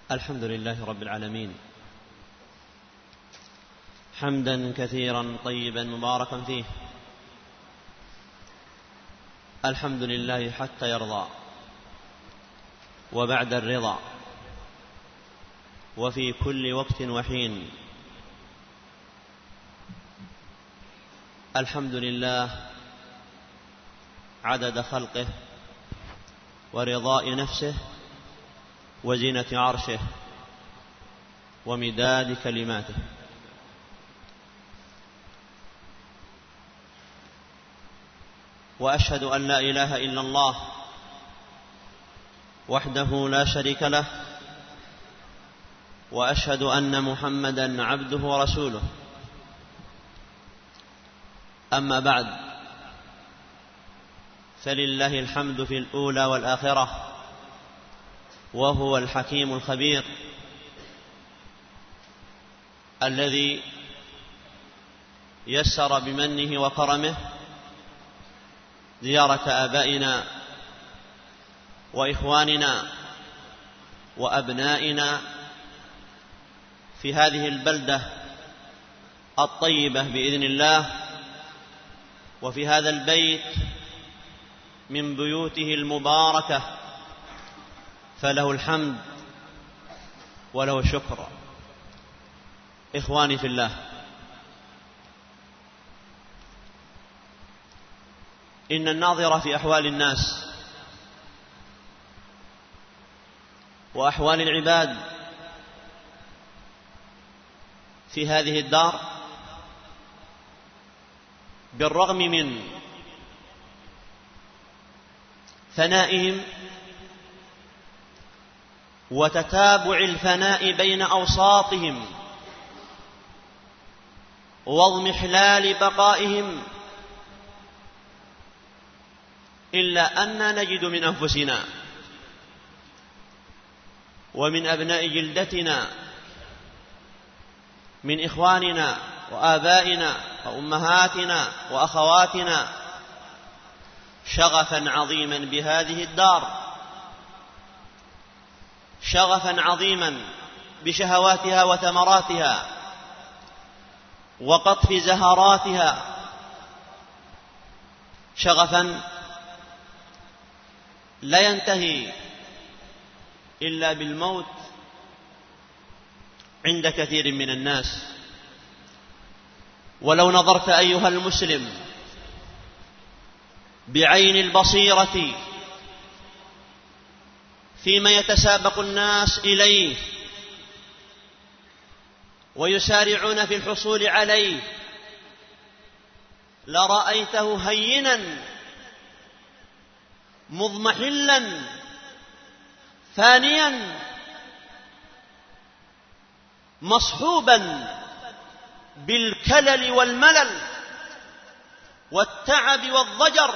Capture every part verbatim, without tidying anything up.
الحمد لله رب العالمين، حمدا كثيرا طيبا مباركا فيه. الحمد لله حتى يرضى، وبعد الرضا، وفي كل وقت وحين. الحمد لله عدد خلقه، ورضاء نفسه، وزينة عرشه، ومداد كلماته. وأشهد أن لا إله إلا الله وحده لا شريك له، وأشهد أن محمدًا عبده ورسوله. أما بعد، فلله الحمد في الأولى والآخرة، وهو الحكيم الخبير الذي يسر بمنه وكرمه زيارة آبائنا وإخواننا وأبنائنا في هذه البلدة الطيبة بإذن الله، وفي هذا البيت من بيوته المباركة، فله الحمد وله الشكر. إخواني في الله، إن الناظر في أحوال الناس وأحوال العباد في هذه الدار، بالرغم من فنائهم وتتابع الفناء بين أوساطهم واضمحلال بقائهم، إلا أننا نجد من أنفسنا ومن أبناء جلدتنا، من إخواننا وآبائنا وأمهاتنا وأخواتنا، شغفا عظيما بهذه الدار، شغفا عظيما بشهواتها وثمراتها وقطف زهراتها، شغفا لا ينتهي إلا بالموت عند كثير من الناس. ولو نظرت أيها المسلم بعين البصيرة فيما يتسابق الناس إليه ويسارعون في الحصول عليه، لرأيته هينا مضمحلا فانيا، مصحوبا بالكلل والملل والتعب والضجر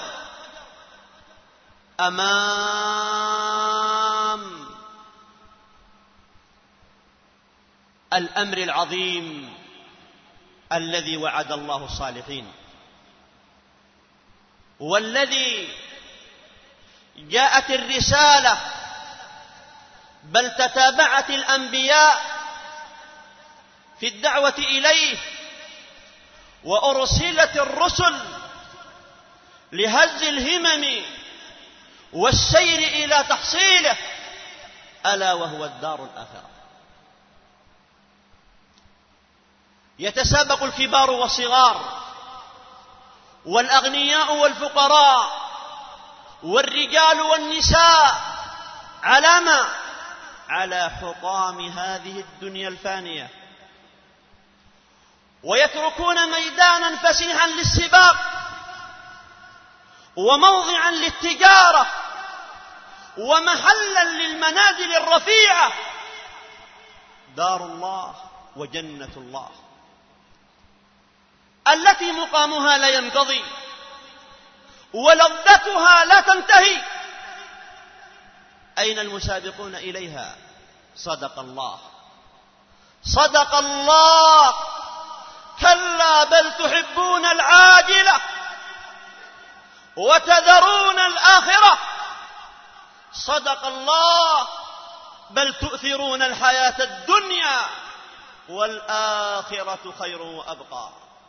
أمام الأمر العظيم الذي وعد الله الصالحين، والذي جاءت الرسالة بل تتابعت الأنبياء في الدعوة إليه، وأرسلت الرسل لهز الهمم والسير إلى تحصيله، ألا وهو الدار الآخرة. يتسابق الكبار والصغار، والأغنياء والفقراء، والرجال والنساء، على ما؟ على حطام هذه الدنيا الفانية، ويتركون ميدانا فسيحا للسباق، وموضعا للتجارة، ومحلا للمنازل الرفيعة، دار الله وجنة الله التي مقامها لا ينقضي ولذتها لا تنتهي. أين المسابقون إليها؟ صدق الله، صدق الله. كلا بل تحبون العاجلة وتذرون الآخرة. صدق الله بل تؤثرون الحياة الدنيا والآخرة خير وأبقى.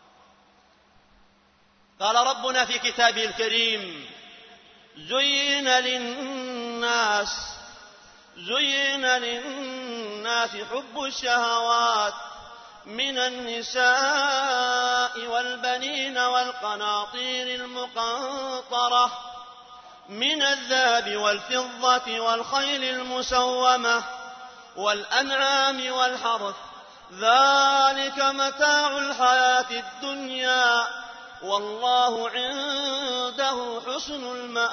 قال ربنا في كتابه الكريم: زين للناس زين للناس حب الشهوات من النساء والبنين والقناطير المقنطرة من الذهب والفضة والخيل المسومة والأنعام والحرث، ذلك متاع الحياة الدنيا والله عنده حسن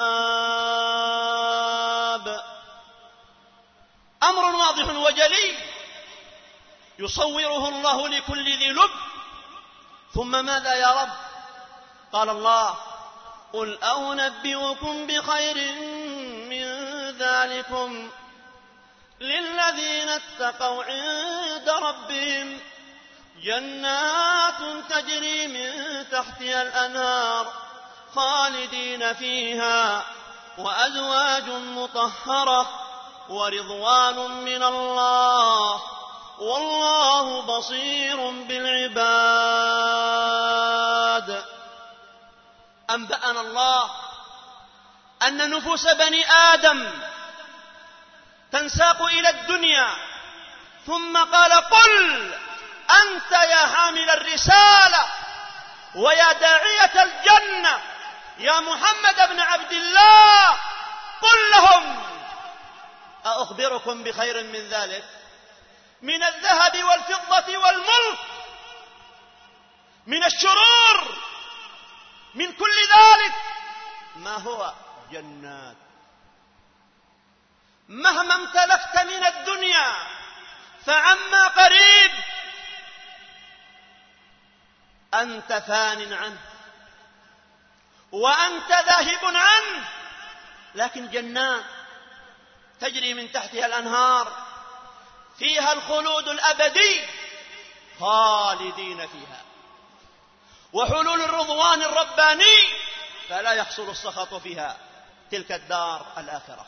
المآب. أمر واضح وجلي يصوره الله لكل ذي لب. ثم ماذا يا رب؟ قال الله: قل أنبئكم بخير من ذلكم للذين اتقوا عند ربهم جنات تجري من تحتها الأنهار خالدين فيها وأزواج مطهرة ورضوان من الله والله بصير بالعباد. أنبأنا الله أن نفوس بني آدم تنساق إلى الدنيا، ثم قال: قل أنت يا حامل الرسالة ويا داعية الجنة يا محمد بن عبد الله، قل لهم: أخبركم بخير من ذلك من الذهب والفضة والملك، من الشرور، من كل ذلك ما هو؟ جنات. مهما امتلكت من الدنيا فعما قريب أنت فان عنه وأنت ذاهب عنه، لكن جنات تجري من تحتها الأنهار فيها الخلود الأبدي خالدين فيها، وحلول الرضوان الرباني فلا يحصل السخط فيها، تلك الدار الآخرة.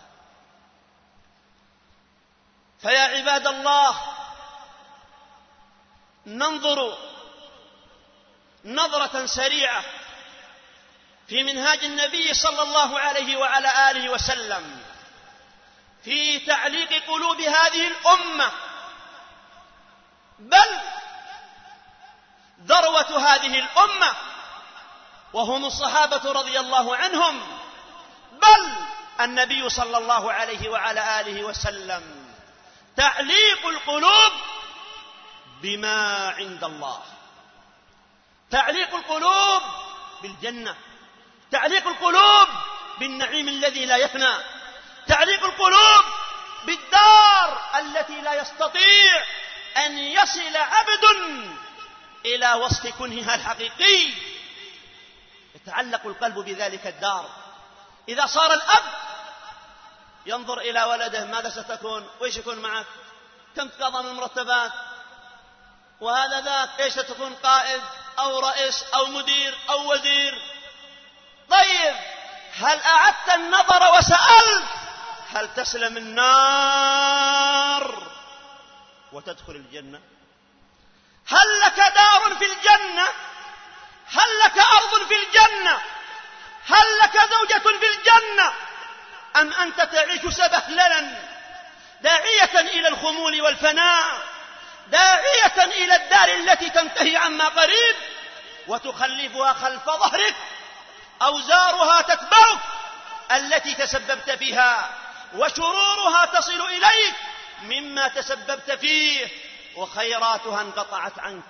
فيا عباد الله، ننظر نظرة سريعة في منهاج النبي صلى الله عليه وعلى آله وسلم في تعليق قلوب هذه الأمة، بل ذروة هذه الأمة وهم الصحابة رضي الله عنهم، بل النبي صلى الله عليه وعلى آله وسلم. تعليق القلوب بما عند الله، تعليق القلوب بالجنة، تعليق القلوب بالنعيم الذي لا يفنى، تعليق القلوب بالدار التي لا يستطيع أن يصل عبد إلى وصف كنهها الحقيقي. يتعلق القلب بذلك الدار. إذا صار الأب ينظر إلى ولده: ماذا ستكون؟ وإيش يكون معك؟ كم تقاضى من المرتبات؟ وهذا ذاك إيش ستكون؟ قائد أو رئيس أو مدير أو وزير. طيب، هل أعدت النظر وسألت هل تسلم النار وتدخل الجنة؟ هل لك دار في الجنة؟ هل لك أرض في الجنة؟ هل لك زوجة في الجنة؟ أم أنت تعيش سبهللا داعية إلى الخمول والفناء، داعية إلى الدار التي تنتهي عما قريب وتخلفها خلف ظهرك، أوزارها تتبعك التي تسببت فيها، وشرورها تصل إليك مما تسببت فيه، وخيراتها انقطعت عنك.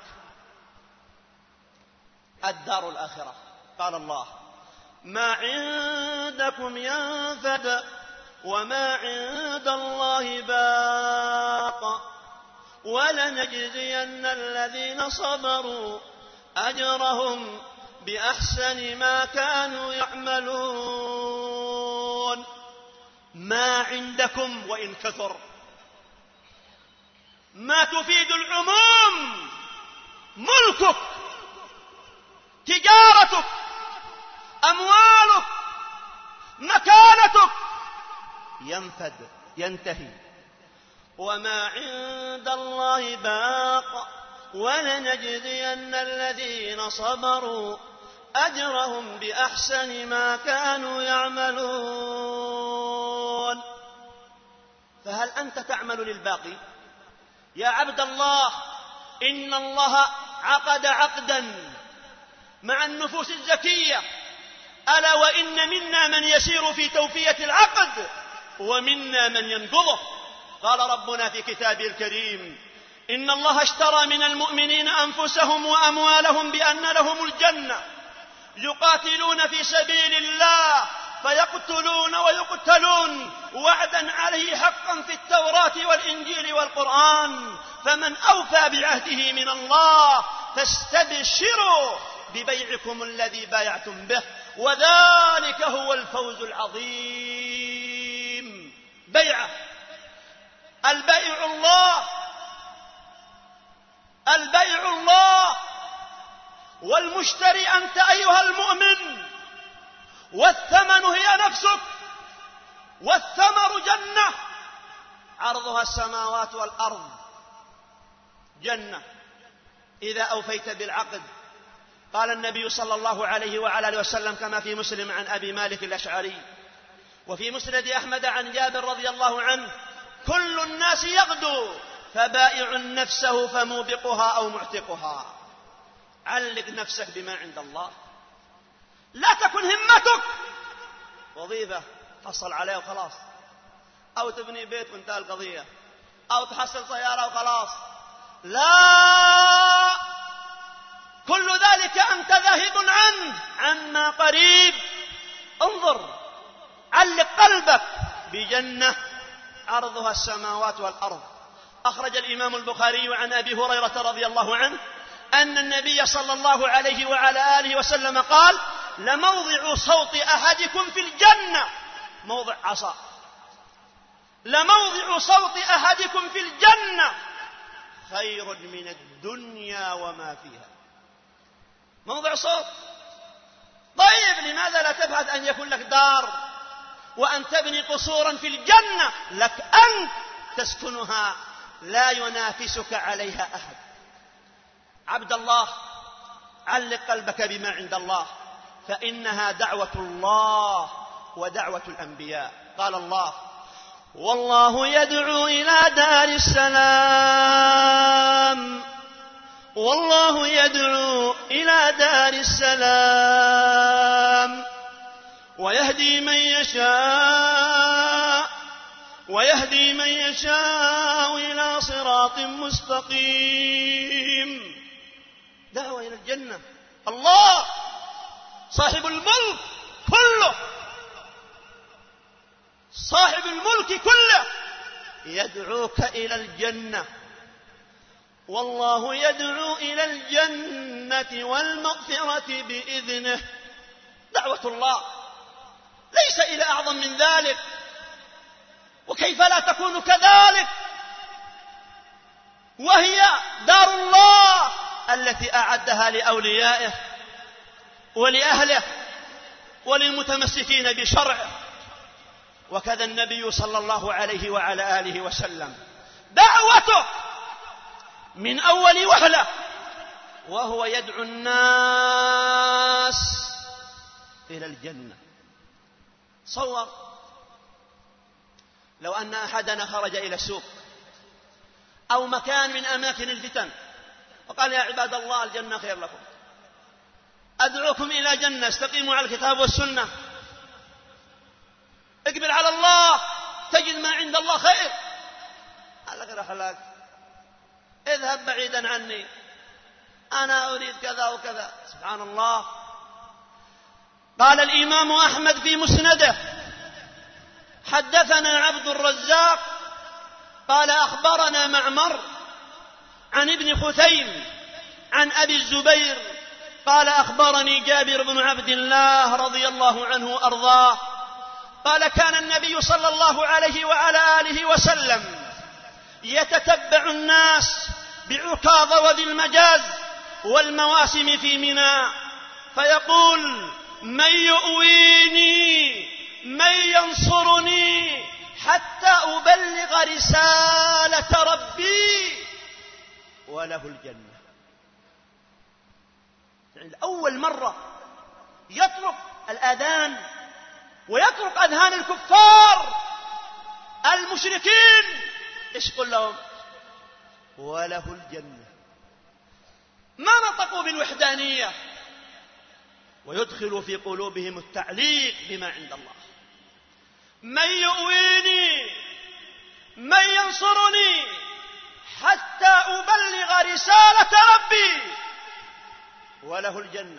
الدار الآخرة، قال الله: ما عندكم ينفد وما عند الله باق ولنجزين الذين صبروا أجرهم بأحسن ما كانوا يعملون. ما عندكم وإن كثر، ما تفيد العموم، ملكك، تجارتك، أموالك، مكانتك، ينفد، ينتهي. وما عند الله باق ولنجزين الذين صبروا أجرهم بأحسن ما كانوا يعملون. فهل أنت تعمل للباقي؟ يا عبد الله، إن الله عقد عقدا مع النفوس الزكية، ألا وإن منا من يسير في توفية العقد ومنا من ينقضه. قال ربنا في كتابه الكريم: إن الله اشترى من المؤمنين أنفسهم وأموالهم بأن لهم الجنة يقاتلون في سبيل الله فيقتلون ويقتلون وعدا عليه حقا في التوراة والإنجيل والقرآن، فمن أوفى بعهده من الله فاستبشروا ببيعكم الذي بايعتم به وذلك هو الفوز العظيم. بيعة، البيع الله، البيع الله، والمشتري أنت أيها المؤمن، والثمن هي نفسك، والثمر جنة عرضها السماوات والأرض، جنة إذا أوفيت بالعقد. قال النبي صلى الله عليه وعلى آله وسلم كما في مسلم عن أبي مالك الأشعري وفي مسند أحمد عن جابر رضي الله عنه: كل الناس يغدو فبائع نفسه فموبقها أو معتقها. علق نفسك بما عند الله، لا تكن همتك وظيفة تحصل عليها وخلاص، أو تبني بيت وانتهى القضية، أو تحصل سيارة وخلاص. لا، كل ذلك أنت ذاهب عنه عما قريب. انظر، علق قلبك بجنة عرضها السماوات والأرض. أخرج الإمام البخاري عن أبي هريرة رضي الله عنه أن النبي صلى الله عليه وعلى آله وسلم قال: لموضع صوت أحدكم في الجنة موضع عصا، لموضع صوت أحدكم في الجنة خير من الدنيا وما فيها. موضع صوت. طيب لماذا لا تبحث أن يكون لك دار وأن تبني قصورا في الجنة لك أنت تسكنها لا ينافسك عليها أحد؟ عبد الله، علق قلبك بما عند الله، فإنها دعوة الله ودعوة الأنبياء. قال الله: والله يدعو إلى دار السلام، والله يدعو إلى دار السلام ويهدي من يشاء ويهدي من يشاء إلى صراط مستقيم. دعوة إلى الجنة. الله صاحب الملك كله، صاحب الملك كله يدعوك إلى الجنة. والله يدعو إلى الجنة والمغفرة بإذنه. دعوة الله ليس إلى أعظم من ذلك، وكيف لا تكون كذلك وهي دار الله التي أعدها لأوليائه ولأهله وللمتمسكين بشرعه. وكذا النبي صلى الله عليه وعلى آله وسلم دعوته من أول وهلة وهو يدعو الناس إلى الجنة. صور لو أن أحدنا خرج إلى السوق أو مكان من أماكن الفتن وقال: يا عباد الله، الجنة خير لكم، أدعوكم إلى جنة، استقيموا على الكتاب والسنة، اقبل على الله تجد ما عند الله خير. قال لك: رحلك، اذهب بعيدا عني، أنا أريد كذا وكذا. سبحان الله. قال الإمام أحمد في مسنده: حدثنا عبد الرزاق قال أخبرنا معمر عن ابن خثيم عن أبي الزبير قال أخبرني جابر بن عبد الله رضي الله عنه أرضاه قال: كان النبي صلى الله عليه وعلى آله وسلم يتتبع الناس بعكاظ وذي المجاز والمواسم في منى فيقول: من يؤويني، من ينصرني حتى أبلغ رسالة ربي وله الجنة. يعني أول مرة يطرق الآذان ويطرق أذهان الكفار المشركين، إيش قل لهم؟ وله الجنة. ما نطقوا بالوحدانية، ويدخل في قلوبهم التعليق بما عند الله. من يؤويني من ينصرني حتى أبلغ رسالة ربي وله الجنة.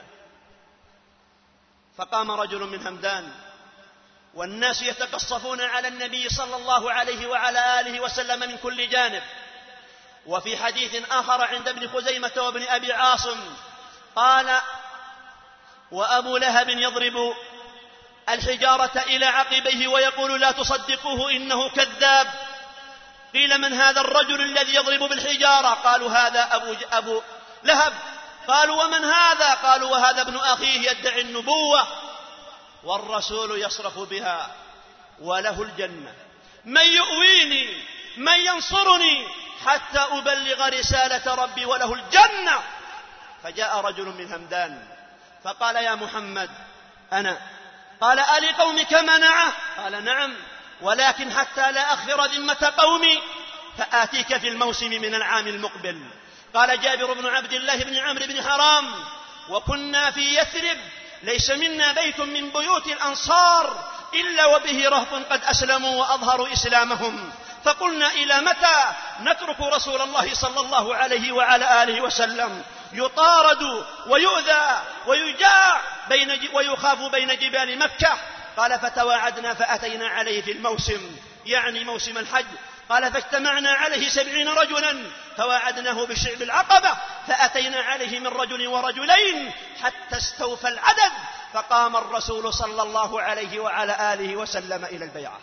فقام رجل من همدان والناس يتقصفون على النبي صلى الله عليه وعلى آله وسلم من كل جانب. وفي حديث آخر عند ابن خزيمة وابن أبي عاصم قال: وأبو لهب يضرب الحجارة إلى عقبيه ويقول: لا تصدقوه إنه كذاب. قيل: من هذا الرجل الذي يضرب بالحجارة؟ قالوا: هذا أبو, أبو لهب. قالوا: ومن هذا؟ قالوا: وهذا ابن أخيه يدعي النبوة والرسول يصرخ بها وله الجنة. من يؤويني من ينصرني حتى أبلغ رسالة ربي وله الجنة. فجاء رجل من همدان فقال: يا محمد أنا. قال: ألي قومك منعه؟ قال: نعم، ولكن حتى لا أخفر ذمة قومي فآتيك في الموسم من العام المقبل. قال جابر بن عبد الله بن عمرو بن حرام: وكنا في يثرب ليس منا بيت من بيوت الأنصار إلا وبه رهط قد أسلموا وأظهروا إسلامهم، فقلنا: إلى متى نترك رسول الله صلى الله عليه وعلى آله وسلم يطارد ويؤذى ويجاع بين ويخاف بين جبال مكة؟ قال: فتواعدنا فأتينا عليه في الموسم، يعني موسم الحج. قال: فاجتمعنا عليه سبعين رجلا فواعدناه بشعب العقبة، فأتينا عليه من رجل ورجلين حتى استوفى العدد، فقام الرسول صلى الله عليه وعلى آله وسلم إلى البيعة.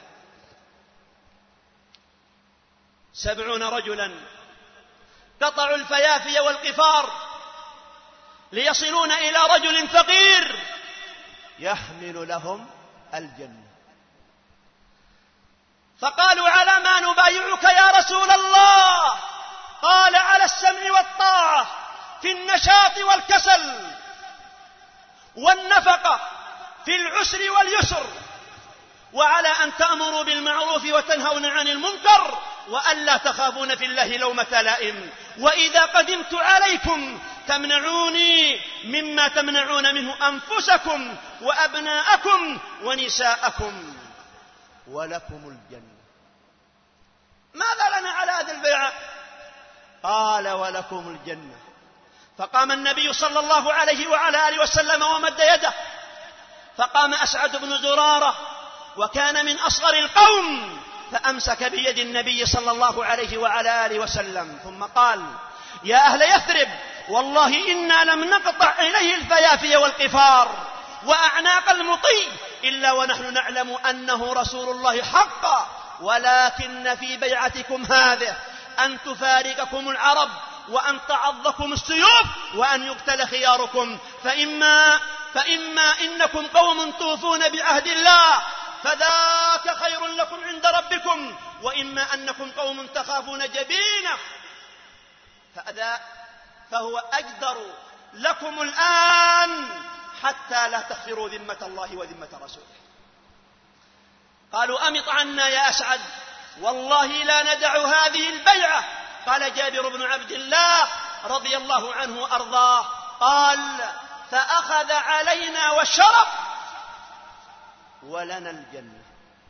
سبعون رجلا قطعوا الفيافي والقفار ليصلون إلى رجل فقير يحمل لهم الجنة. فقالوا: على ما نبايعك يا رسول الله؟ قال: على السمع والطاعة في النشاط والكسل والنفقة في العسر واليسر، وعلى أن تأمروا بالمعروف وتنهون عن المنكر، وألا تخافون في الله لومة لائم، وإذا قدمت عليكم تمنعوني مما تمنعون منه أنفسكم وأبناءكم ونساءكم ولكم الجنة. ماذا لنا على هذه البيعة؟ قال: ولكم الجنة. فقام النبي صلى الله عليه وعلى آله وسلم ومد يده، فقام أسعد بن زرارة وكان من أصغر القوم، فأمسك بيد النبي صلى الله عليه وعلى آله وسلم ثم قال: يا أهل يثرب، والله إنا لم نقطع إليه الفيافي والقفار وأعناق المطي إلا ونحن نعلم أنه رسول الله حقا، ولكن في بيعتكم هذه أن تفارقكم العرب وأن تعضكم السيوف وأن يقتل خياركم، فإما, فإما إنكم قوم توفون بعهد الله فذاك خير لكم عند ربكم، وإما أنكم قوم تخافون جبينه فأذا فهو أجدر لكم الآن حتى لا تخفروا ذمة الله وذمة رسوله. قالوا: أمط عنا يا أسعد، والله لا ندع هذه البيعة. قال جابر بن عبد الله رضي الله عنه وأرضاه قال: فأخذ علينا والشرف ولنا الجنة.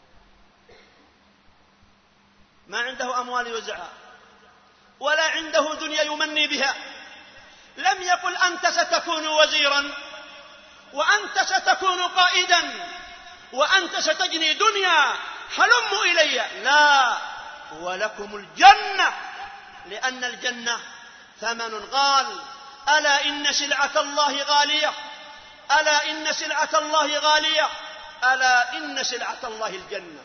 ما عنده أموال يوزعها ولا عنده دنيا يمني بها. لم يقل: أنت ستكون وزيرا، وأنت ستكون قائدا، وأنت ستجني دنيا، هلموا إلي. لا، ولكم الجنة، لأن الجنة ثمن غال. ألا إن سلعة الله غالية، ألا إن سلعة الله غالية، ألا إن سلعة الله الجنة.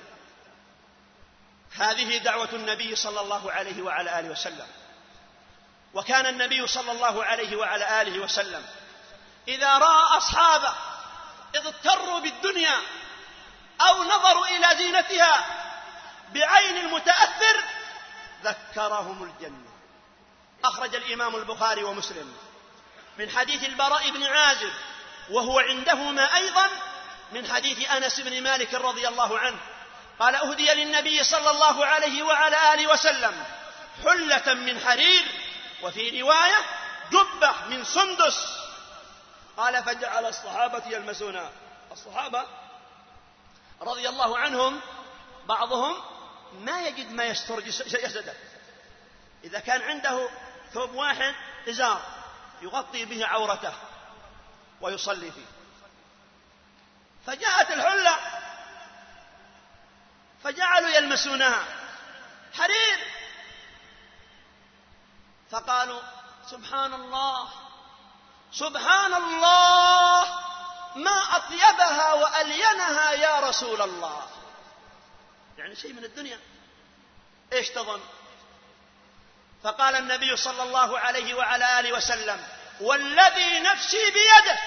هذه دعوة النبي صلى الله عليه وعلى آله وسلم. وكان النبي صلى الله عليه وعلى آله وسلم إذا رأى أصحابه اضطروا بالدنيا أو نظروا إلى زينتها بعين المتأثر ذكرهم الجنة. أخرج الإمام البخاري ومسلم من حديث البراء بن عازب، وهو عندهما أيضا من حديث أنس بن مالك رضي الله عنه قال: أهدي للنبي صلى الله عليه وعلى آله وسلم حلة من حرير، وفي رواية جبة من سندس. قال: فجعل الصحابة يلمسونها. الصحابة رضي الله عنهم بعضهم ما يجد ما يستر جسده، إذا كان عنده ثوب واحد إزار يغطي به عورته ويصلي فيه، فجاءت الحلة فجعلوا يلمسونها حرير، فقالوا: سبحان الله سبحان الله، ما أطيبها وألينها يا رسول الله. يعني شيء من الدنيا، إيش تظن؟ فقال النبي صلى الله عليه وعلى آله وسلم: والذي نفسي بيده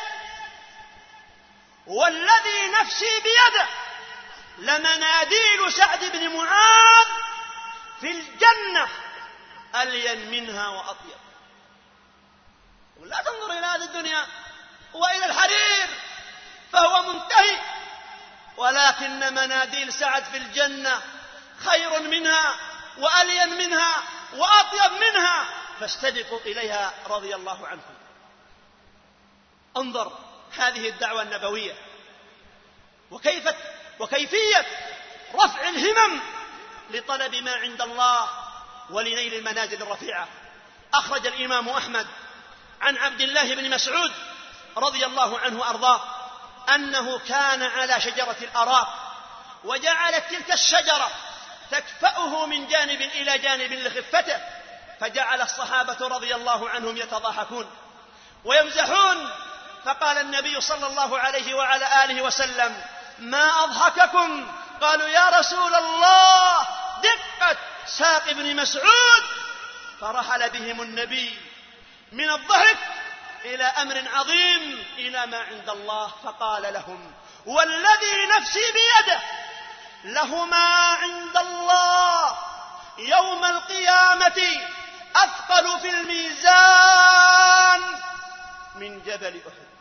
والذي نفسي بيده لمناديل سعد بن معاذ في الجنة ألين منها وأطيب. ولا تنظر إلى هذه الدنيا وإلى الحرير فهو منتهي، ولكن مناديل سعد في الجنة خير منها وألين منها وأطيب منها، فاستبقوا إليها رضي الله عنكم. انظر هذه الدعوة النبوية وكيف وكيفية رفع الهمم لطلب ما عند الله ولنيل المنازل الرفيعة. أخرج الإمام أحمد عن عبد الله بن مسعود رضي الله عنه وأرضاه أنه كان على شجرة الأراك، وجعلت تلك الشجرة تكفأه من جانب إلى جانب لخفته، فجعل الصحابة رضي الله عنهم يتضاحكون ويمزحون، فقال النبي صلى الله عليه وعلى آله وسلم: ما أضحككم؟ قالوا: يا رسول الله دقة ساق ابن مسعود. فرحل بهم النبي من الضحك إلى أمر عظيم، إلى ما عند الله، فقال لهم: والذي نفسي بيده لهما عند الله يوم القيامة أثقل في الميزان من جبل أحد.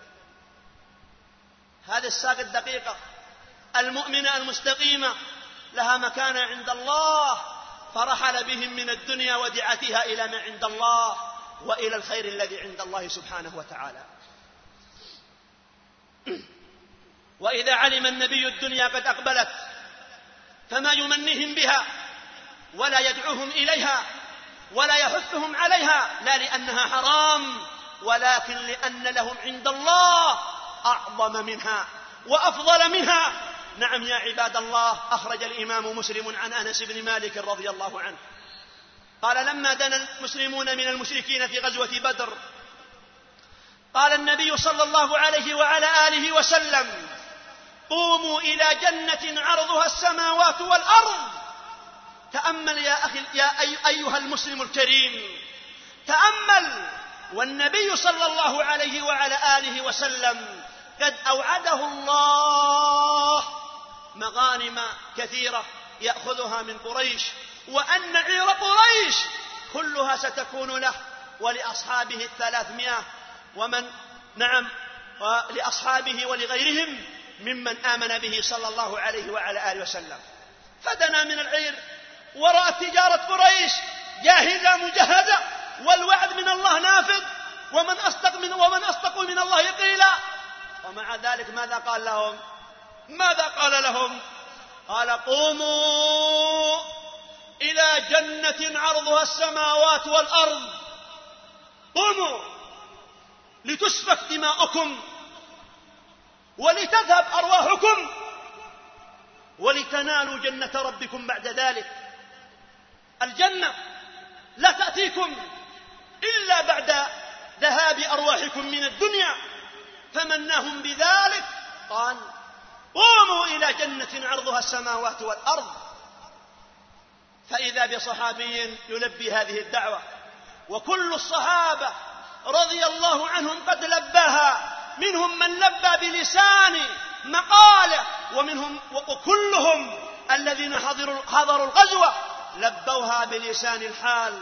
هذه الساق الدقيقة المؤمنة المستقيمة لها مكانة عند الله، فرحل بهم من الدنيا ودعتها إلى ما عند الله وإلى الخير الذي عند الله سبحانه وتعالى. وإذا علم النبي الدنيا قد أقبلت فما يمنيهم بها ولا يدعوهم إليها ولا يحثهم عليها، لا لأنها حرام، ولكن لأن لهم عند الله أعظم منها وأفضل منها. نعم يا عباد الله، أخرج الإمام مسلم عن أنس بن مالك رضي الله عنه قال: لما دنا المسلمون من المشركين في غزوة بدر، قال النبي صلى الله عليه وعلى آله وسلم: قوموا إلى جنة عرضها السماوات والأرض. تأمل يا أخي يا أيها المسلم الكريم، تأمل، والنبي صلى الله عليه وعلى آله وسلم قد أوعده الله مغانم كثيرة يأخذها من قريش، وأن عير قريش كلها ستكون له ولأصحابه الثلاثمائة، ومن نعم لأصحابه ولغيرهم ممن آمن به صلى الله عليه وعلى آله وسلم. فدنا من العير ورأت تجارة قريش جاهزة مجهزة، والوعد من الله نافذ، ومن أصدق من, ومن أصدق من الله قيلا. ومع ذلك ماذا قال لهم؟ ماذا قال لهم؟ قال: قوموا إلى جنة عرضها السماوات والأرض، قوموا لتسفك دماؤكم ولتذهب أرواحكم ولتنالوا جنة ربكم بعد ذلك. الجنة لا تأتيكم إلا بعد ذهاب أرواحكم من الدنيا، فمناهم بذلك قال: قوموا إلى جنة عرضها السماوات والأرض. فإذا بصحابي يلبي هذه الدعوة، وكل الصحابة رضي الله عنهم قد لباها، منهم من لبى بلسان مقاله، ومنهم وكلهم الذين حضروا, حضروا الغزوة لبوها بلسان الحال.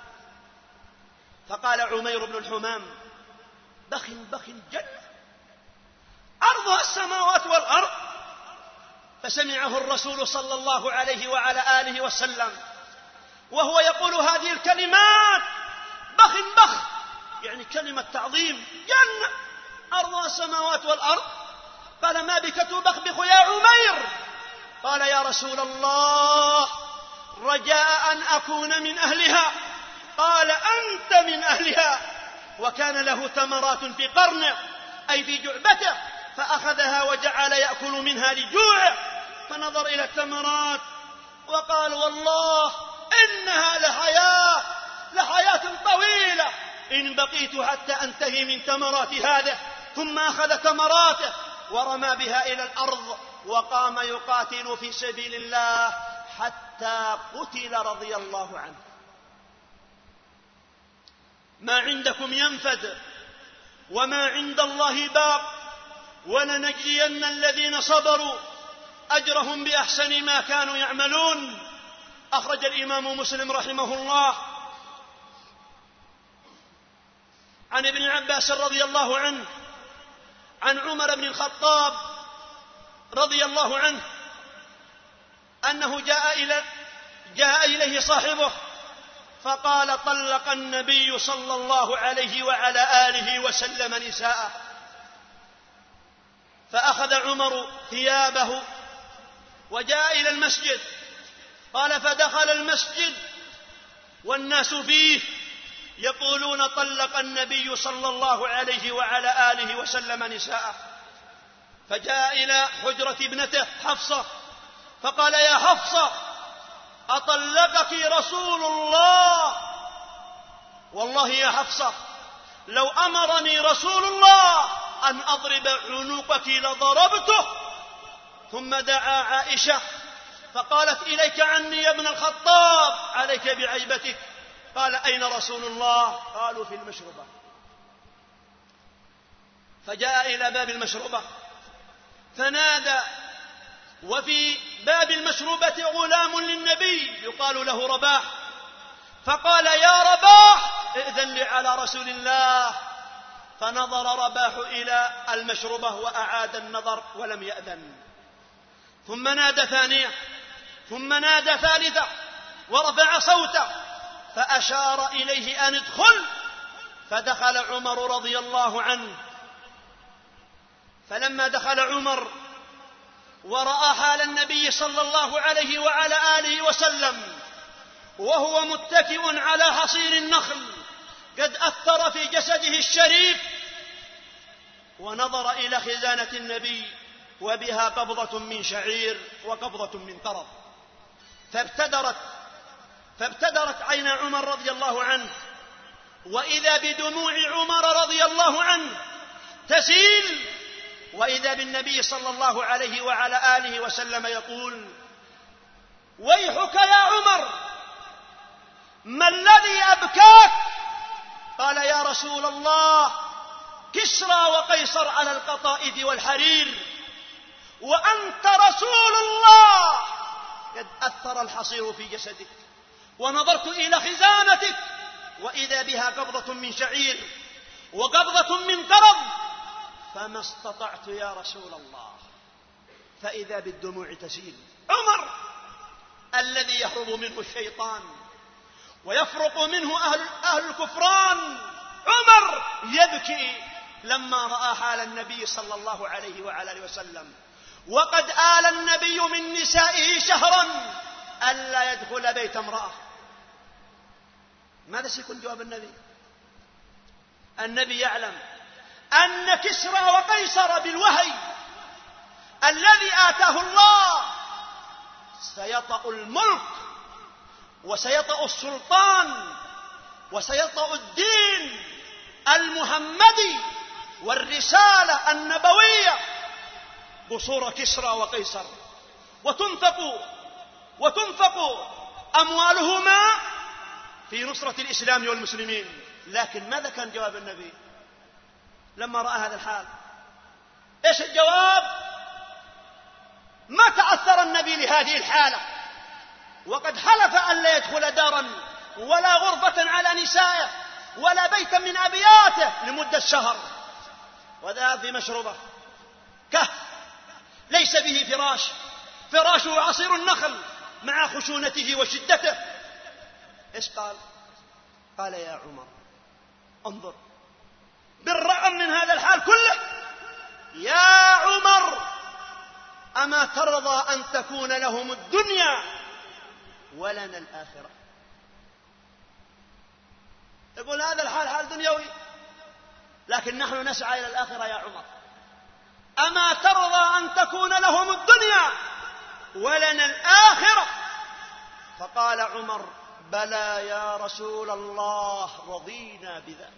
فقال عمير بن الحمام: بخ بخ جنة عرضها السماوات والأرض. فسمعه الرسول صلى الله عليه وعلى آله وسلم وهو يقول هذه الكلمات: بخ بخ، يعني كلمة تعظيم، جنة عرضها السماوات والأرض. قال: ما بك تبخبخ يا عمير؟ قال: يا رسول الله، رجاء أن أكون من أهلها. قال: أنت من أهلها. وكان له تمرات في قرنه، أي في جعبته، فأخذها وجعل يأكل منها لجوعه، فنظر إلى التمرات وقال: والله إنها لحياة لحياة طويلة، إن بقيت حتى أنتهي من تمرات هذا. ثم أخذ تمراته ورمى بها إلى الأرض وقام يقاتل في سبيل الله حتى قتل رضي الله عنه. ما عندكم ينفد وما عند الله باق، ولنجزين الذين صبروا أجرهم بأحسن ما كانوا يعملون. أخرج الإمام مسلم رحمه الله عن ابن عباس رضي الله عنه عن عمر بن الخطاب رضي الله عنه أنه جاء إلى جاء إليه صاحبه فقال: طلق النبي صلى الله عليه وعلى آله وسلم نساءه. فأخذ عمر ثيابه وجاء إلى المسجد. قال: فدخل المسجد والناس فيه يقولون: طلق النبي صلى الله عليه وعلى آله وسلم نساءه. فجاء إلى حجرة ابنته حفصة فقال: يا حفصة، أطلقك رسول الله؟ والله يا حفصة، لو أمرني رسول الله أن أضرب عنقك لضربته. ثم دعا عائشة فقالت: إليك عني يا ابن الخطاب، عليك بعيبتك. قال: أين رسول الله؟ قالوا: في المشربة. فجاء إلى باب المشربة فنادى، وفي باب المشربة غلام للنبي يقال له رباح، فقال: يا رباح، ائذن لي على رسول الله. فنظر رباح إلى المشربة وأعاد النظر ولم يأذن. ثم نادى ثانية، ثم نادى ثالثة، ورفع صوته فأشار إليه أن ادخل. فدخل عمر رضي الله عنه. فلما دخل عمر ورأى حال النبي صلى الله عليه وعلى آله وسلم وهو متكئ على حصير النخل قد أثر في جسده الشريف، ونظر إلى خزانة النبي وبها قبضة من شعير وقبضة من قرض، فابتدرت فابتدرت عين عمر رضي الله عنه، وإذا بدموع عمر رضي الله عنه تسيل، وإذا بالنبي صلى الله عليه وعلى آله وسلم يقول: ويحك يا عمر، ما الذي أبكاك؟ قال: يا رسول الله، كسرى وقيصر على القطائف والحرير، وأنت رسول الله قد أثر الحصير في جسدك، ونظرت إلى خزانتك وإذا بها قبضة من شعير وقبضة من قرض، فما استطعت يا رسول الله. فإذا بالدموع تسيل. عمر الذي يهرب منه الشيطان ويفرق منه أهل, أهل الكفران، عمر يبكي لما رأى حال النبي صلى الله عليه وعلى آله وسلم، وقد آل النبي من نسائه شهرا ألا يدخل بيت امرأة. ماذا سيكون جواب النبي؟ النبي يعلم أن كسرى وقيصر بالوهي الذي آتاه الله سيطأ الملك وسيطأ السلطان وسيطأ الدين المحمدي والرسالة النبوية بصورة كسرى وقيصر، وتنفق وتنفق أموالهما في نصرة الإسلام والمسلمين. لكن ماذا كان جواب النبي لما رأى هذا الحال؟ إيش الجواب؟ ما تأثر النبي لهذه الحالة، وقد حلف أن لا يدخل دارا ولا غرفة على نسائه ولا بيتا من أبياته لمدة شهر، وذهب في مشروبه كهف ليس به فراش، فراشه عصير النخل مع خشونته وشدته. إيش قال؟ قال: يا عمر انظر، بالرغم من هذا الحال كله: يا عمر أما ترضى أن تكون لهم الدنيا ولنا الآخرة؟ يقول هذا الحال حال دنيوي، لكن نحن نسعى إلى الآخرة يا عمر. أما ترضى أن تكون لهم الدنيا ولنا الآخرة؟ فقال عمر: بلى يا رسول الله، رضينا بذلك.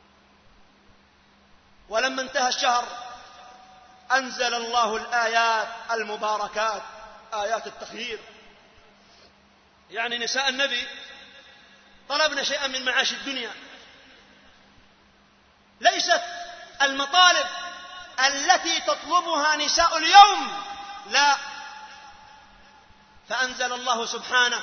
ولما انتهى الشهر أنزل الله الآيات المباركات، آيات التخيير، يعني نساء النبي طلبنا شيئا من معاش الدنيا، ليست المطالب التي تطلبها نساء اليوم، لا. فأنزل الله سبحانه: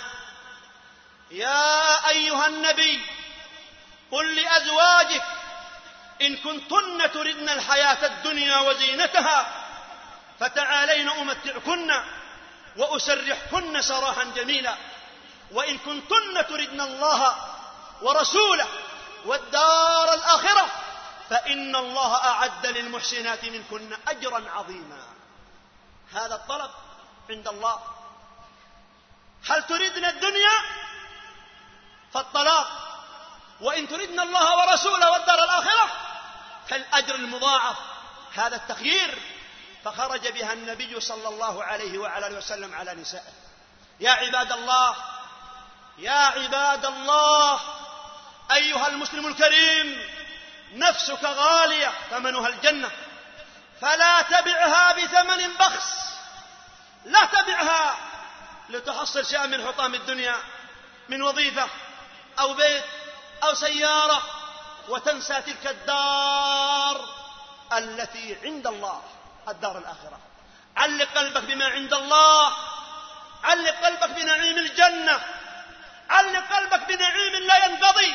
يا أيها النبي قل لأزواجك إن كنتن تردن الحياة الدنيا وزينتها فتعالين أمتعكن وأسرحكن سراحا جميلا، وإن كنتن تردن الله ورسوله والدار الآخرة فإن الله أعد للمحسنات منكن أجرا عظيما. هذا الطلب عند الله. هل تردن الدنيا فالطلاق، وإن تردن الله ورسوله والدار الآخرة فالأجر المضاعف. هذا التخيير، فخرج بها النبي صلى الله عليه وعلى آله وسلم على نسائه. يا عباد الله، يا عباد الله، أيها المسلم الكريم، نفسك غالية ثمنها الجنة، فلا تبعها بثمن بخس. لا تبعها لتحصل شيئا من حطام الدنيا، من وظيفة أو بيت أو سيارة، وتنسى تلك الدار التي عند الله، الدار الآخرة. علق قلبك بما عند الله، علق قلبك بنعيم الجنة، علق قلبك بنعيم لا ينقضي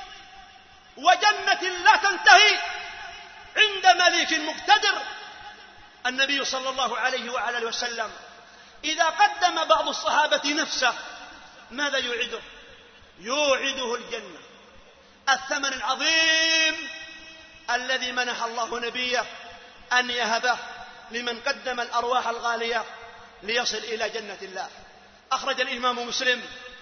وجنة لا تنتهي عند مليك مقتدر. النبي صلى الله عليه وعلى آله وسلم إذا قدم بعض الصحابة نفسه ماذا يوعده؟ يوعده الجنة، الثمن العظيم الذي منح الله نبيه أن يهبه لمن قدم الأرواح الغالية ليصل إلى جنة الله. أخرج الإمام مسلم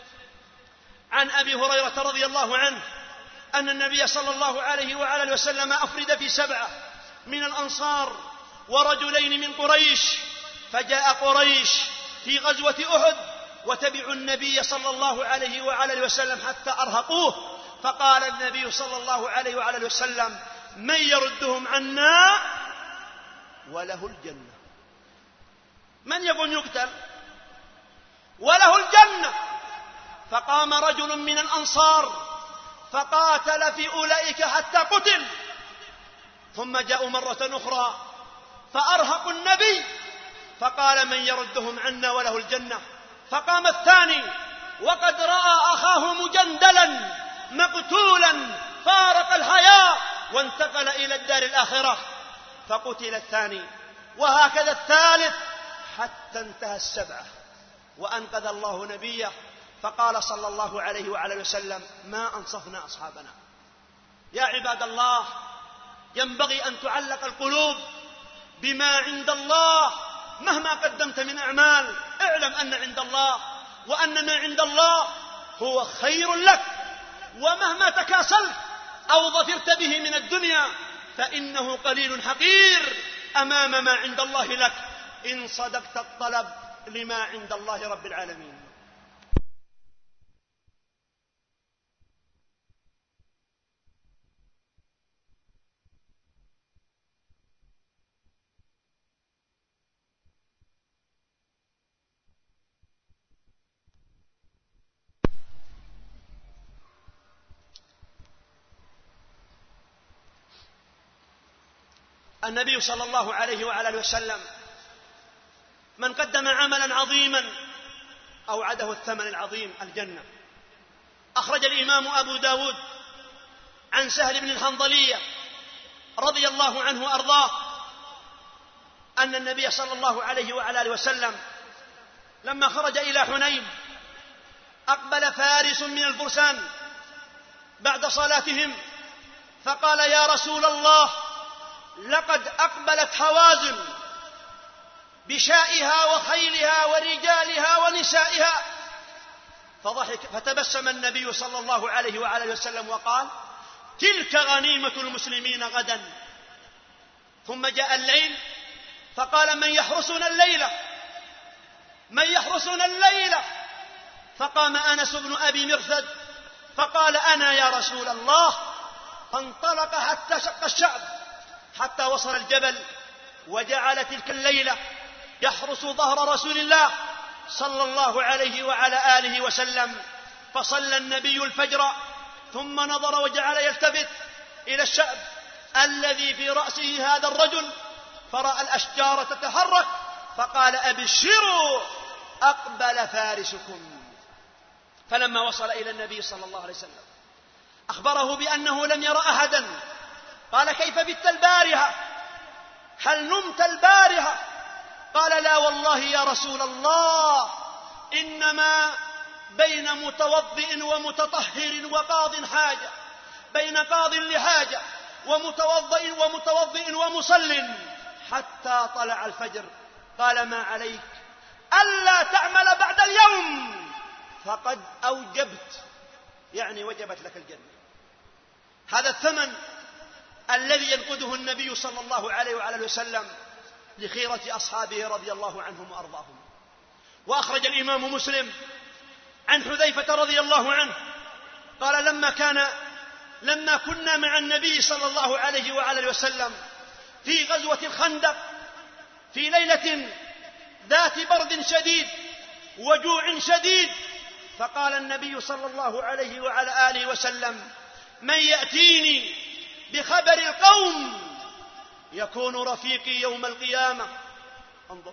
عن أبي هريرة رضي الله عنه أن النبي صلى الله عليه وعلى آله وسلم أفرد في سبعة من الأنصار ورجلين من قريش، فجاء قريش في غزوة أحد وتبعوا النبي صلى الله عليه وعلى آله وسلم حتى أرهقوه، فقال النبي صلى الله عليه وعلى آله وسلم: من يردهم عنا وله الجنة. من يكون يقتل وله الجنة؟ فقام رجل من الأنصار فقاتل في أولئك حتى قتل، ثم جاءوا مرة أخرى فأرهقوا النبي فقال: من يردهم عنا وله الجنة. فقام الثاني وقد رأى أخاه مجندلا مقتولا فارق الحياة وانتقل إلى الدار الآخرة فقتل الثاني، وهكذا الثالث حتى انتهى السبعة وأنقذ الله نبيه. فقال صلى الله عليه وعلى وسلم: ما أنصفنا أصحابنا. يا عباد الله، ينبغي أن تعلق القلوب بما عند الله. مهما قدمت من أعمال اعلم أن عند الله، وأن ما عند الله هو خير لك، ومهما تكاسلت أو ظفرت به من الدنيا فإنه قليل حقير أمام ما عند الله لك إن صدقت الطلب لما عند الله رب العالمين. النبي صلى الله عليه وعلى آله وسلم من قدم عملا عظيما أوعده الثمن العظيم الجنة. أخرج الإمام أبو داود عن سهل بن الحنظلية رضي الله عنه وأرضاه أن النبي صلى الله عليه وعلى آله وسلم لما خرج إلى حنين أقبل فارس من الفرسان بعد صلاتهم فقال: يا رسول الله، لقد أقبلت هوازن بشائها وخيلها ورجالها ونسائها. فضحك فتبسم النبي صلى الله عليه وعلى آله وسلم وقال: تلك غنيمة المسلمين غدا. ثم جاء الليل فقال: من يحرسنا الليلة من يحرسنا الليلة فقام أنس بن أبي مرثد فقال: أنا يا رسول الله. فانطلق حتى شق الشعب حتى وصل الجبل، وجعل تلك الليلة يحرس ظهر رسول الله صلى الله عليه وعلى آله وسلم. فصلى النبي الفجر ثم نظر وجعل يلتفت إلى الشعب الذي في رأسه هذا الرجل، فرأى الأشجار تتحرك فقال: أبشروا، أقبل فارسكم. فلما وصل إلى النبي صلى الله عليه وسلم أخبره بأنه لم يرى أحدا. قال: كيف بت البارحة؟ هل نمت البارحة؟ قال: لا والله يا رسول الله، إنما بين متوضئ ومتطهر وقاض حاجة، بين قاض لحاجة ومتوضئ ومتوضئ ومصل حتى طلع الفجر. قال: ما عليك ألا تعمل بعد اليوم فقد أوجبت، يعني وجبت لك الجنة. هذا الثمن الذي ينقده النبي صلى الله عليه وعلى وسلم لخيرة أصحابه رضي الله عنهم وأرضاهم. وأخرج الإمام مسلم عن حذيفة رضي الله عنه قال: لما كان لما كنا مع النبي صلى الله عليه وعلى وسلم في غزوة الخندق في ليلة ذات برد شديد وجوع شديد، فقال النبي صلى الله عليه وعلى آله وسلم: من يأتيني بخبر القوم يكون رفيقي يوم القيامة. انظر،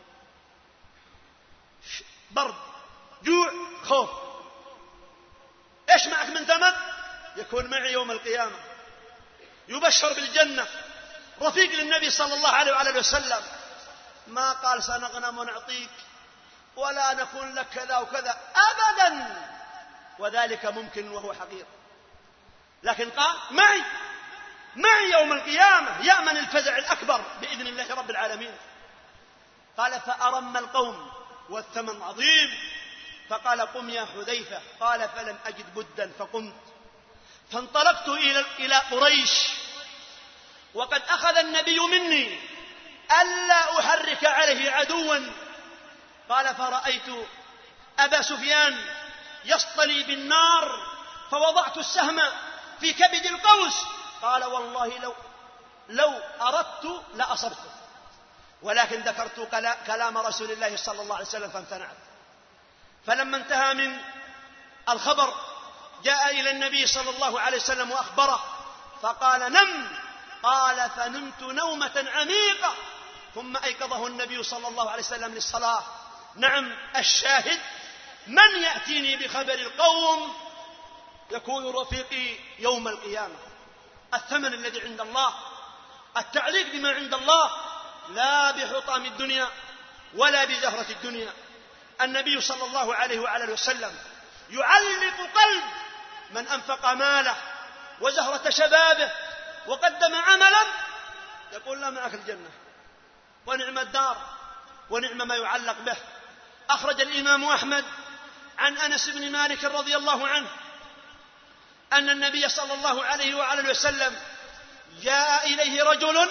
برد، جوع، خوف، ايش معك من ثمن؟ يكون معي يوم القيامة، يبشر بالجنة، رفيق للنبي صلى الله عليه وعلى وسلم. ما قال سنغنم ونعطيك ولا نكون لك كذا وكذا أبدا، وذلك ممكن وهو حقيقة، لكن قال: معي معي يوم القيامة، يأمن الفزع الأكبر بإذن الله رب العالمين. قال: فأرم القوم والثمن عظيم، فقال: قم يا حذيفة. قال: فلم أجد بدا فقمت، فانطلقت إلى قريش وقد أخذ النبي مني ألا أحرك عليه عدوا. قال: فرأيت أبا سفيان يصطلي بالنار فوضعت السهم في كبد القوس. قال: والله لو لو أردت لأصبته، ولكن ذكرت كلام رسول الله صلى الله عليه وسلم فامتنعت. فلما انتهى من الخبر جاء إلى النبي صلى الله عليه وسلم وأخبره فقال: نم. قال: فنمت نومة عميقة، ثم أيقظه النبي صلى الله عليه وسلم للصلاة. نعم، الشاهد: من يأتيني بخبر القوم يكون رفيقي يوم القيامة. الثمن الذي عند الله، التعليق بما عند الله، لا بحطام الدنيا ولا بزهرة الدنيا. النبي صلى الله عليه وعلى وسلم يعلق قلب من أنفق ماله وزهرة شبابه وقدم عملا، يقول: لا معك الجنة، ونعم الدار ونعم ما يعلق به. أخرج الإمام أحمد عن أنس بن مالك رضي الله عنه أن النبي صلى الله عليه وعلى وسلم جاء إليه رجل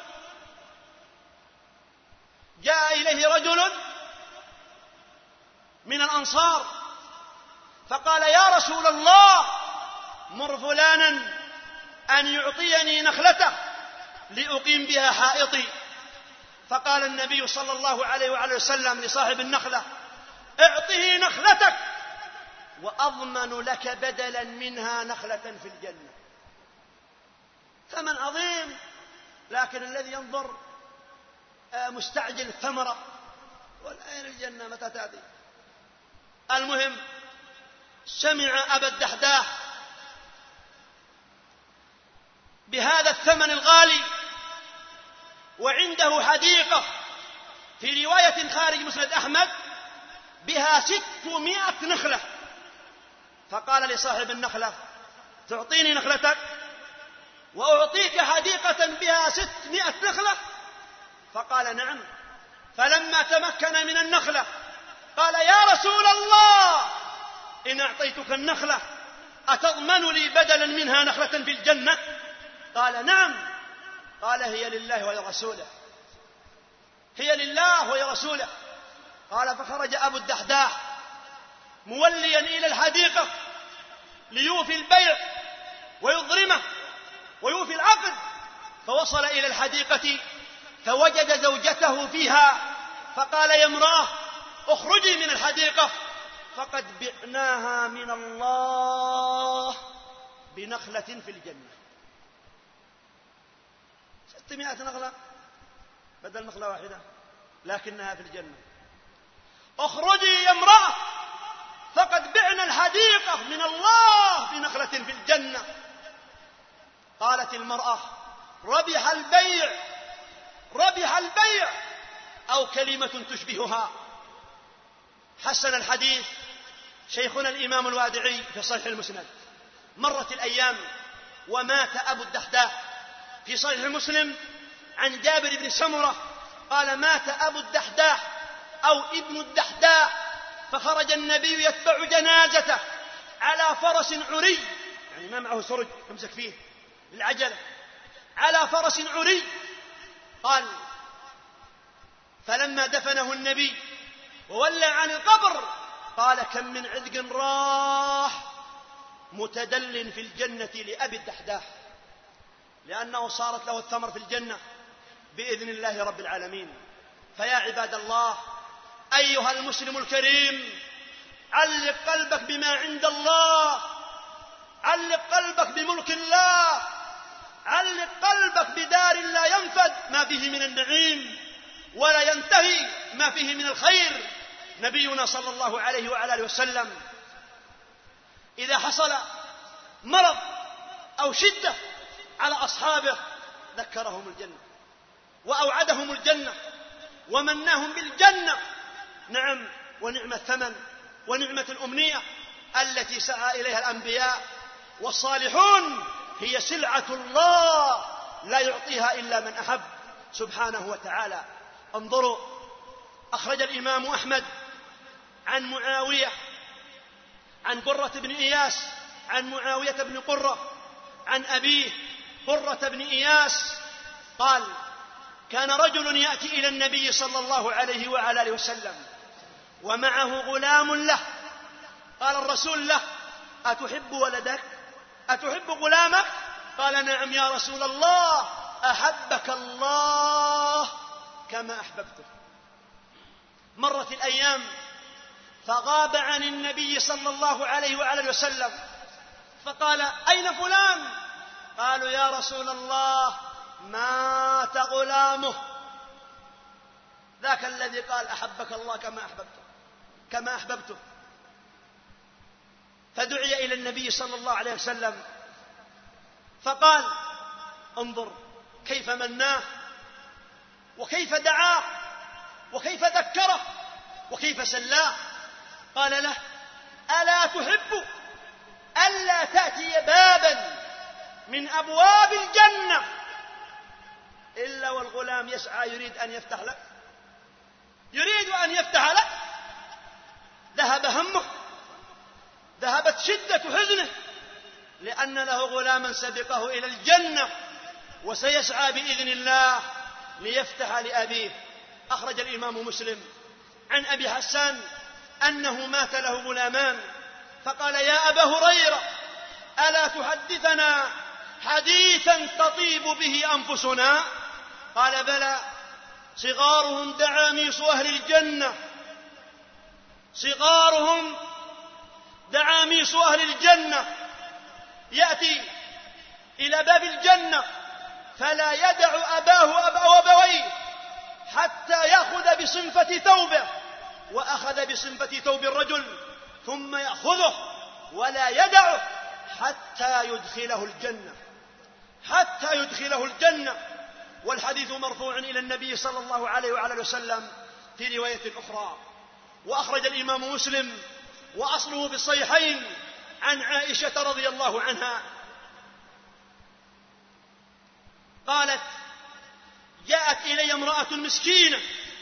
جاء إليه رجل من الأنصار فقال: يا رسول الله، مر فلانا أن يعطيني نخلته لأقيم بها حائطي. فقال النبي صلى الله عليه وعلى وسلم لصاحب النخلة: اعطه نخلتك وأضمن لك بدلا منها نخلة في الجنة. ثمن عظيم، لكن الذي ينظر مستعجل الثمرة والأين الجنة متى تأتي؟ المهم سمع أبا الدحداح بهذا الثمن الغالي وعنده حديقة في رواية خارج مسند أحمد بها ستمائة نخلة، فقال لصاحب النخلة تعطيني نخلتك وأعطيك حديقة بها ستمائة نخلة؟ فقال نعم. فلما تمكن من النخلة قال يا رسول الله إن أعطيتك النخلة أتضمن لي بدلا منها نخلة في الجنة؟ قال نعم. قال هي لله ولرسوله، هي لله ولرسوله. قال فخرج أبو الدحداح موليا إلى الحديقة ليوفي البيع ويضرمه ويوفي العقد، فوصل إلى الحديقة فوجد زوجته فيها، فقال يا امرأة اخرجي من الحديقة فقد بعناها من الله بنخلة في الجنة. ستمائة نخلة بدل نخلة واحدة لكنها في الجنة. اخرجي يا امرأة فقد بعنا الحديقة من الله بنخلة في الجنة. قالت المرأة ربح البيع، ربح البيع، أو كلمة تشبهها. حسن الحديث شيخنا الإمام الوادعي في صحيح المسند. مرت الأيام ومات أبو الدحداح. في صحيح مسلم عن جابر بن سمرة قال مات أبو الدحداح أو ابن الدحداح، فخرج النبي يتبع جنازته على فرس عري، يعني ما معه سرج يمسك فيه بالعجلة، على فرس عري. قال فلما دفنه النبي وولى عن القبر قال كم من عذق راح متدل في الجنة لأبي الدحداح، لأنه صارت له الثمر في الجنة بإذن الله رب العالمين. فيا عباد الله أيها المسلم الكريم، علق قلبك بما عند الله، علق قلبك بملك الله، علق قلبك بدار لا ينفد ما فيه من النعيم ولا ينتهي ما فيه من الخير. نبينا صلى الله عليه وعلى آله وسلم إذا حصل مرض أو شدة على أصحابه ذكرهم الجنة وأوعدهم الجنة ومناهم بالجنة. نعم، ونعم الثمن ونعمة الأمنية التي سعى إليها الأنبياء والصالحون، هي سلعة الله لا يعطيها إلا من أحب سبحانه وتعالى. انظروا، أخرج الإمام أحمد عن معاوية عن قرة بن إياس عن معاوية بن قرة عن أبيه قرة بن إياس قال كان رجل يأتي إلى النبي صلى الله عليه وعلى آله وسلم ومعه غلام له. قال الرسول له أتحب ولدك؟ أتحب غلامك؟ قال نعم يا رسول الله، أحبك الله كما أحببته. مرت الأيام فغاب عن النبي صلى الله عليه وعلى آله وسلم، فقال أين فلان؟ قالوا يا رسول الله مات غلامه، ذاك الذي قال أحبك الله كما أحببته كما أحببته. فدعي إلى النبي صلى الله عليه وسلم فقال انظر كيف مناه وكيف دعاه وكيف ذكره وكيف سلاه. قال له ألا تحب ألا تأتي بابا من أبواب الجنة إلا والغلام يسعى يريد أن يفتح لك، يريد أن يفتح لك. ذهب همه، ذهبت شدة حزنه، لأن له غلاما سبقه إلى الجنة وسيسعى بإذن الله ليفتح لأبيه. أخرج الإمام مسلم عن أبي حسان أنه مات له غلامان، فقال يا أبا هريرة ألا تحدثنا حديثا تطيب به أنفسنا؟ قال بلى، صغارهم دعاميص أهل الجنة، صغارهم دعاميص أهل الجنة، يأتي إلى باب الجنة فلا يدع أباه أو أبويه حتى يأخذ بصنفة ثوبه، وأخذ بصنفة ثوب الرجل ثم يأخذه ولا يدعه حتى يدخله الجنة، حتى يدخله الجنة. والحديث مرفوع إلى النبي صلى الله عليه وعلى وسلم في رواية أخرى. وأخرج الإمام مسلم وأصله في الصحيحين عن عائشة رضي الله عنها قالت: جاءت إلي امرأة مسكينة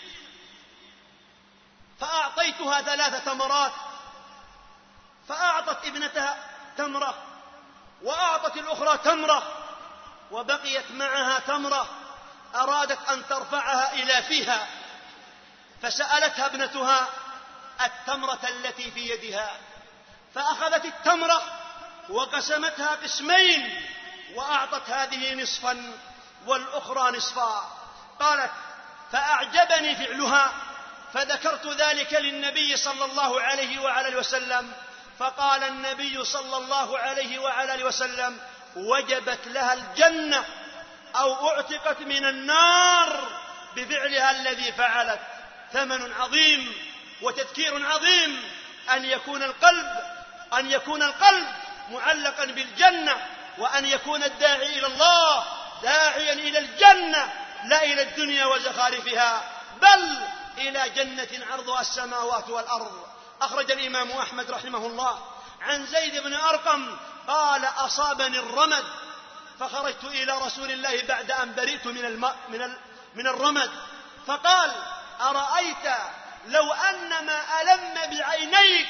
فأعطيتها ثلاث تمرات، فأعطت ابنتها تمرة وأعطت الأخرى تمرة وبقيت معها تمرة، أرادت أن ترفعها إلى فيها، فسألتها ابنتها التمرة التي في يدها، فأخذت التمرة وقسمتها قسمين وأعطت هذه نصفا والأخرى نصفا. قالت: فأعجبني فعلها، فذكرت ذلك للنبي صلى الله عليه وعلى وسلم، فقال النبي صلى الله عليه وعلى وسلم: وجبت لها الجنة أو اعتقت من النار بفعلها الذي فعلت. ثمن عظيم وتذكير عظيم أن يكون القلب أن يكون القلب معلقا بالجنة، وأن يكون الداعي إلى الله داعيا إلى الجنة لا إلى الدنيا وزخارفها، بل إلى جنة عرضها السماوات والأرض. أخرج الإمام أحمد رحمه الله عن زيد بن أرقم قال: أصابني الرمد فخرجت إلى رسول الله بعد أن برئت من الماء من من الرمد، فقال: أرأيت لو أن ما ألم بعينيك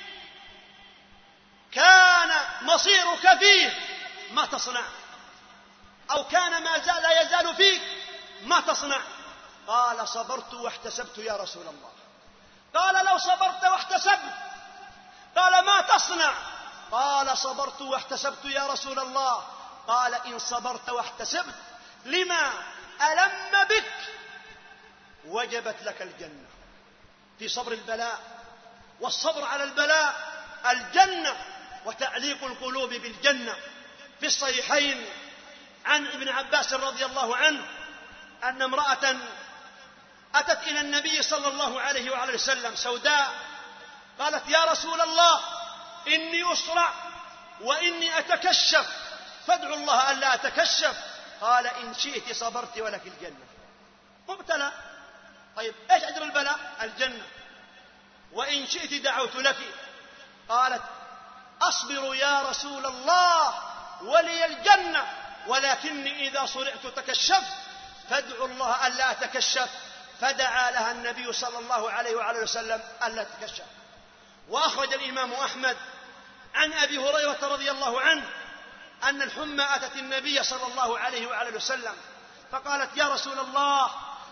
كان مصيرك فيه ما تصنع، أو كان ما زال لا يزال فيك ما تصنع؟ قال: صبرت واحتسبت يا رسول الله. قال: لو صبرت واحتسبت. قال: ما تصنع؟ قال: صبرت واحتسبت يا رسول الله. قال: إن صبرت واحتسبت لما ألم بك وجبت لك الجنة. في صبر البلاء والصبر على البلاء الجنة وتعليق القلوب بالجنة. في الصحيحين عن ابن عباس رضي الله عنه أن امرأة أتت إلى النبي صلى الله عليه وعلى وسلم سوداء، قالت: يا رسول الله، إني أسرع وإني أتكشف، فادعو الله ألا أتكشف. قال: إن شئت صبرت ولك الجنة. مبتلى، طيب إيش أجر البلاء؟ الجنة. وإن شئت دعوت لك. قالت: أصبر يا رسول الله ولي الجنة، ولكني إذا صرعت تكشفت، فادعو الله ألا أتكشف. فدعا لها النبي صلى الله عليه وعلى وسلم ألا تكشف. وأخرج الإمام أحمد عن أبي هريرة رضي الله عنه أن الحمى أتت النبي صلى الله عليه وعلى وسلم فقالت: يا رسول الله،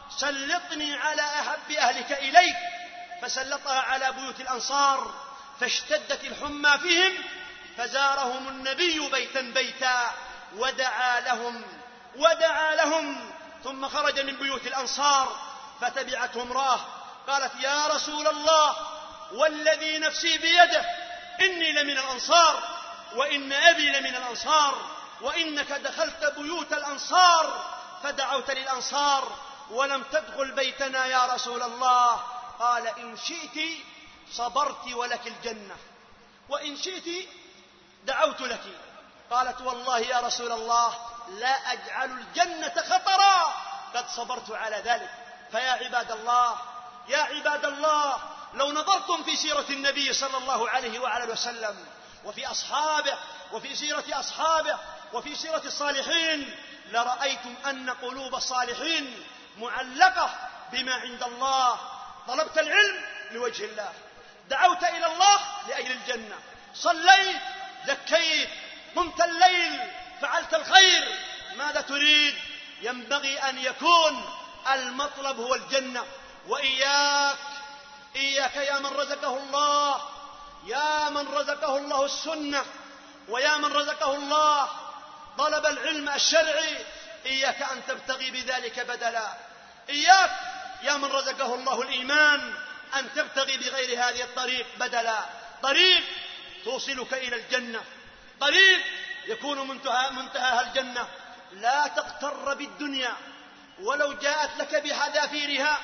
سلطني على أحب أهلك إليك. فسلطها على بيوت الأنصار فاشتدت الحمى فيهم، فزارهم النبي بيتا بيتا ودعا لهم ودعا لهم ثم خرج من بيوت الأنصار فتبعته امرأة قالت: يا رسول الله، والذي نفسي بيده، إني لمن الأنصار وإن أبي لمن الأنصار، وإنك دخلت بيوت الأنصار فدعوت للأنصار ولم تدخل بيتنا يا رسول الله. قال: إن شئت صبرت ولك الجنة، وإن شئت دعوت لك. قالت: والله يا رسول الله لا أجعل الجنة خطرا، قد صبرت على ذلك. فيا عباد الله يا عباد الله لو نظرتم في سيرة النبي صلى الله عليه وعلى وسلم وفي أصحابه وفي سيرة أصحابه وفي سيرة الصالحين لرأيتم أن قلوب الصالحين معلقة بما عند الله. طلبت العلم لوجه الله، دعوت إلى الله لأجل الجنة، صليت، زكيت، قمت الليل، فعلت الخير، ماذا تريد؟ ينبغي أن يكون المطلب هو الجنة. وإياك إياك يا من رزقه الله يا من رزقه الله السنة، ويا من رزقه الله طلب العلم الشرعي، إياك أن تبتغي بذلك بدلا. إياك يا من رزقه الله الإيمان أن تبتغي بغير هذه الطريق بدلا. طريق توصلك إلى الجنة، طريق يكون منتهى منتهاها الجنة. لا تغتر بالدنيا، ولو جاءت لك بحذافيرها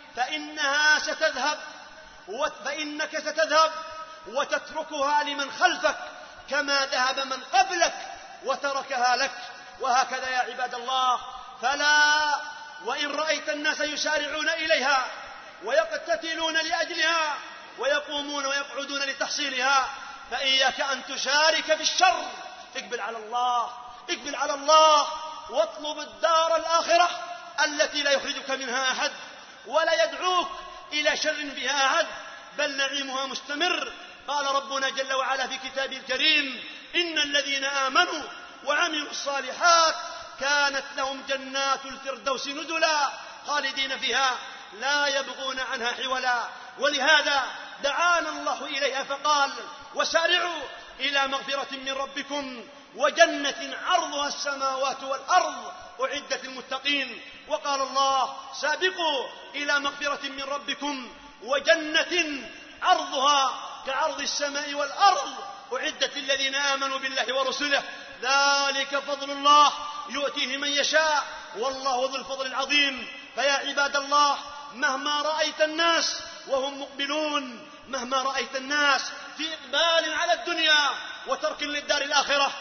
فإنها ستذهب فإنك ستذهب وتتركها لمن خلفك كما ذهب من قبلك وتركها لك. وهكذا يا عباد الله، فلا وإن رأيت الناس يسارعون إليها ويقتتلون لأجلها ويقومون ويقعدون لتحصيلها، فإياك أن تشارك في الشر. اقبل على الله، اقبل على الله واطلب الدار الآخرة التي لا يخرجك منها أحد ولا يدعوك إلى شر فيها أحد، بل نعيمها مستمر. قال ربنا جل وعلا في كتابه الكريم: إن الذين آمنوا وعملوا الصالحات كانت لهم جنات الفردوس نزلا خالدين فيها لا يبغون عنها حولا. ولهذا دعانا الله إليها فقال: وسارعوا إلى مغفرة من ربكم وجنة عرضها السماوات والأرض أعدت للمتقين. وقال الله: سابقوا إلى مغفرة من ربكم وجنة عرضها كعرض السماء والأرض أعدت للذين آمنوا بالله ورسله ذلك فضل الله يؤتيه من يشاء والله ذو الفضل العظيم. فيا عباد الله، مهما رأيت الناس وهم مقبلون، مهما رأيت الناس في إقبال على الدنيا وترك للدار الآخرة،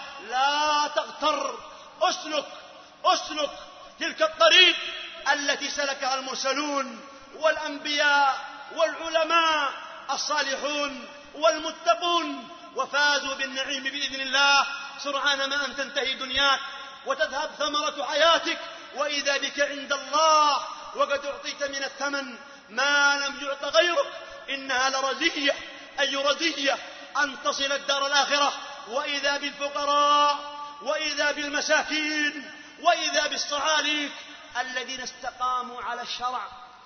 لا تغتر. أسلك أسلك تلك الطريق التي سلكها المرسلون والأنبياء والعلماء الصالحون والمتقون، وفازوا بالنعيم بإذن الله سرعان ما أن تنتهي دنياك وتذهب ثمرة حياتك، وإذا بك عند الله وقد أعطيت من الثمن ما لم يعط غيرك. إنها لرزية، أي رزية أن تصل الدار الآخرة، وإذا بالفقراء وإذا بالمساكين وإذا بالصعاليك الذين استقاموا على الشرع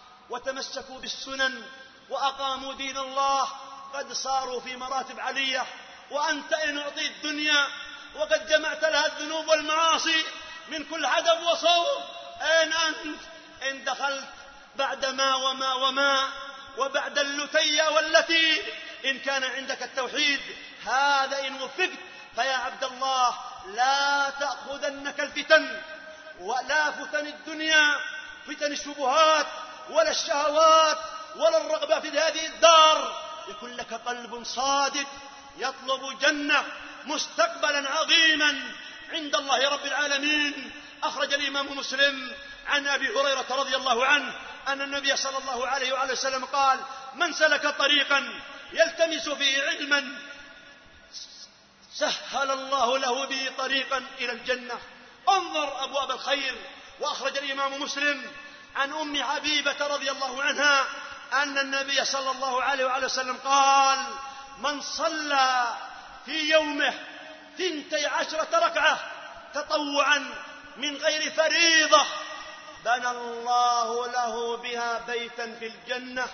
وتمسكوا بالسنن وأقاموا دين الله قد صاروا في مراتب علية. وأنت إن أعطيت الدنيا وقد جمعت لها الذنوب والمعاصي من كل عدب وصوب، أين أنت إن دخلت بعد ما وما وما وبعد اللتي والتي إن كان عندك التوحيد؟ هذا إن وفقت. فيا عبد الله، لا تأخذنك الفتن، ولا فتن الدنيا، فتن الشبهات ولا الشهوات ولا الرغبة في هذه الدار. يكون لك قلب صادق يطلب جنة مستقبلا عظيما عند الله رب العالمين. أخرج الإمام مسلم عن أبي هريرة رضي الله عنه أن النبي صلى الله عليه وآله وسلم قال: من سلك طريقا يلتمس فيه علما سهل الله له به طريقا إلى الجنة. انظر أبواب الخير. وأخرج الإمام مسلم عن أم حبيبة رضي الله عنها أن النبي صلى الله عليه وآله وسلم قال: من صلى في يومه ثنتي عشرة ركعة تطوعا من غير فريضة بنى الله له بها بيتا في الجنة،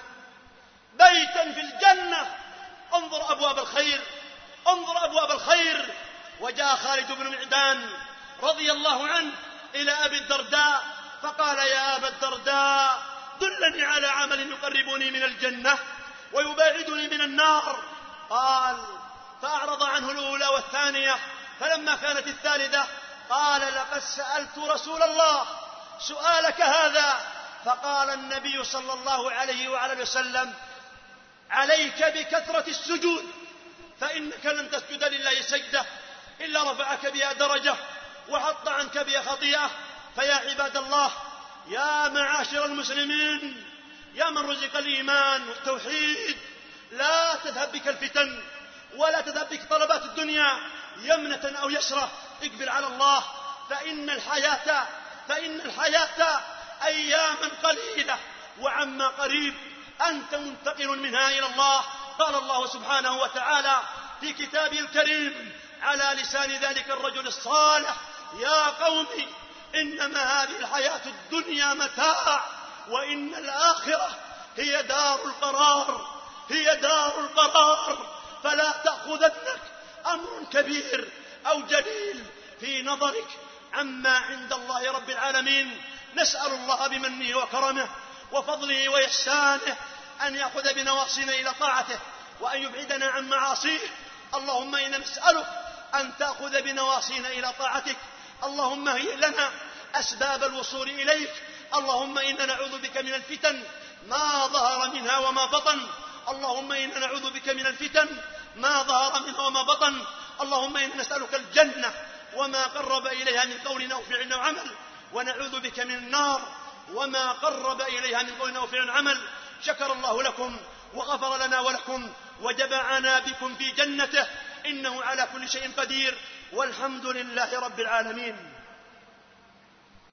بيتا في الجنة. انظر أبواب الخير، انظر أبواب الخير. وجاء خالد بن معدان رضي الله عنه إلى أبي الدرداء فقال: يا أبا الدرداء، دلني على عمل يقربني من الجنة ويباعدني من النار. قال: فأعرض عنه الأولى والثانية، فلما كانت الثالثة قال: لقد سألت رسول الله سؤالك هذا. فقال النبي صلى الله عليه وعلى وسلم: عليك بكثرة السجود، فإنك لن تسجد لله سجدة إلا رفعك بها درجة وحط عنك بها خطيئة. فيا عباد الله، يا معاشر المسلمين، يا من رزق الإيمان والتوحيد، لا تذهب بك الفتن ولا تذهب بك طلبات الدنيا يمنة أو يسرة. اقبل على الله، فإن الحياة فإن الحياة أياما قليلة وعما قريب أنت منتقل منها إلى الله. قال الله سبحانه وتعالى في كتابه الكريم على لسان ذلك الرجل الصالح: يا قوم إنما هذه الحياة الدنيا متاع وإن الآخرة هي دار القرار، هي دار القرار. فلا تأخذنك أمر كبير أو جليل في نظرك عما عند الله رب العالمين. نسأل الله بمنه وكرمه وفضله وإحسانه أن يأخذ بنواصينا إلى طاعته وأن يبعدنا عن معاصيه. اللهم إنا نسألك أن تأخذ بنواصينا إلى طاعتك. اللهم هيئ لنا أسباب الوصول إليك اللهم إنا نعوذ بك من الفتن ما ظهر منها وما بطن اللهم إنا نعوذ بك من الفتن ما ظهر منها وما بطن اللهم إنا نسألك الجنة وما قرب إليها من قول أو فعل أو عمل ونعوذ بك من النار وما قرب إليها من قول أو فعل عمل. شكر الله لكم وغفر لنا ولكم وجمعنا بكم في جنته إنه على كل شيء قدير والحمد لله رب العالمين.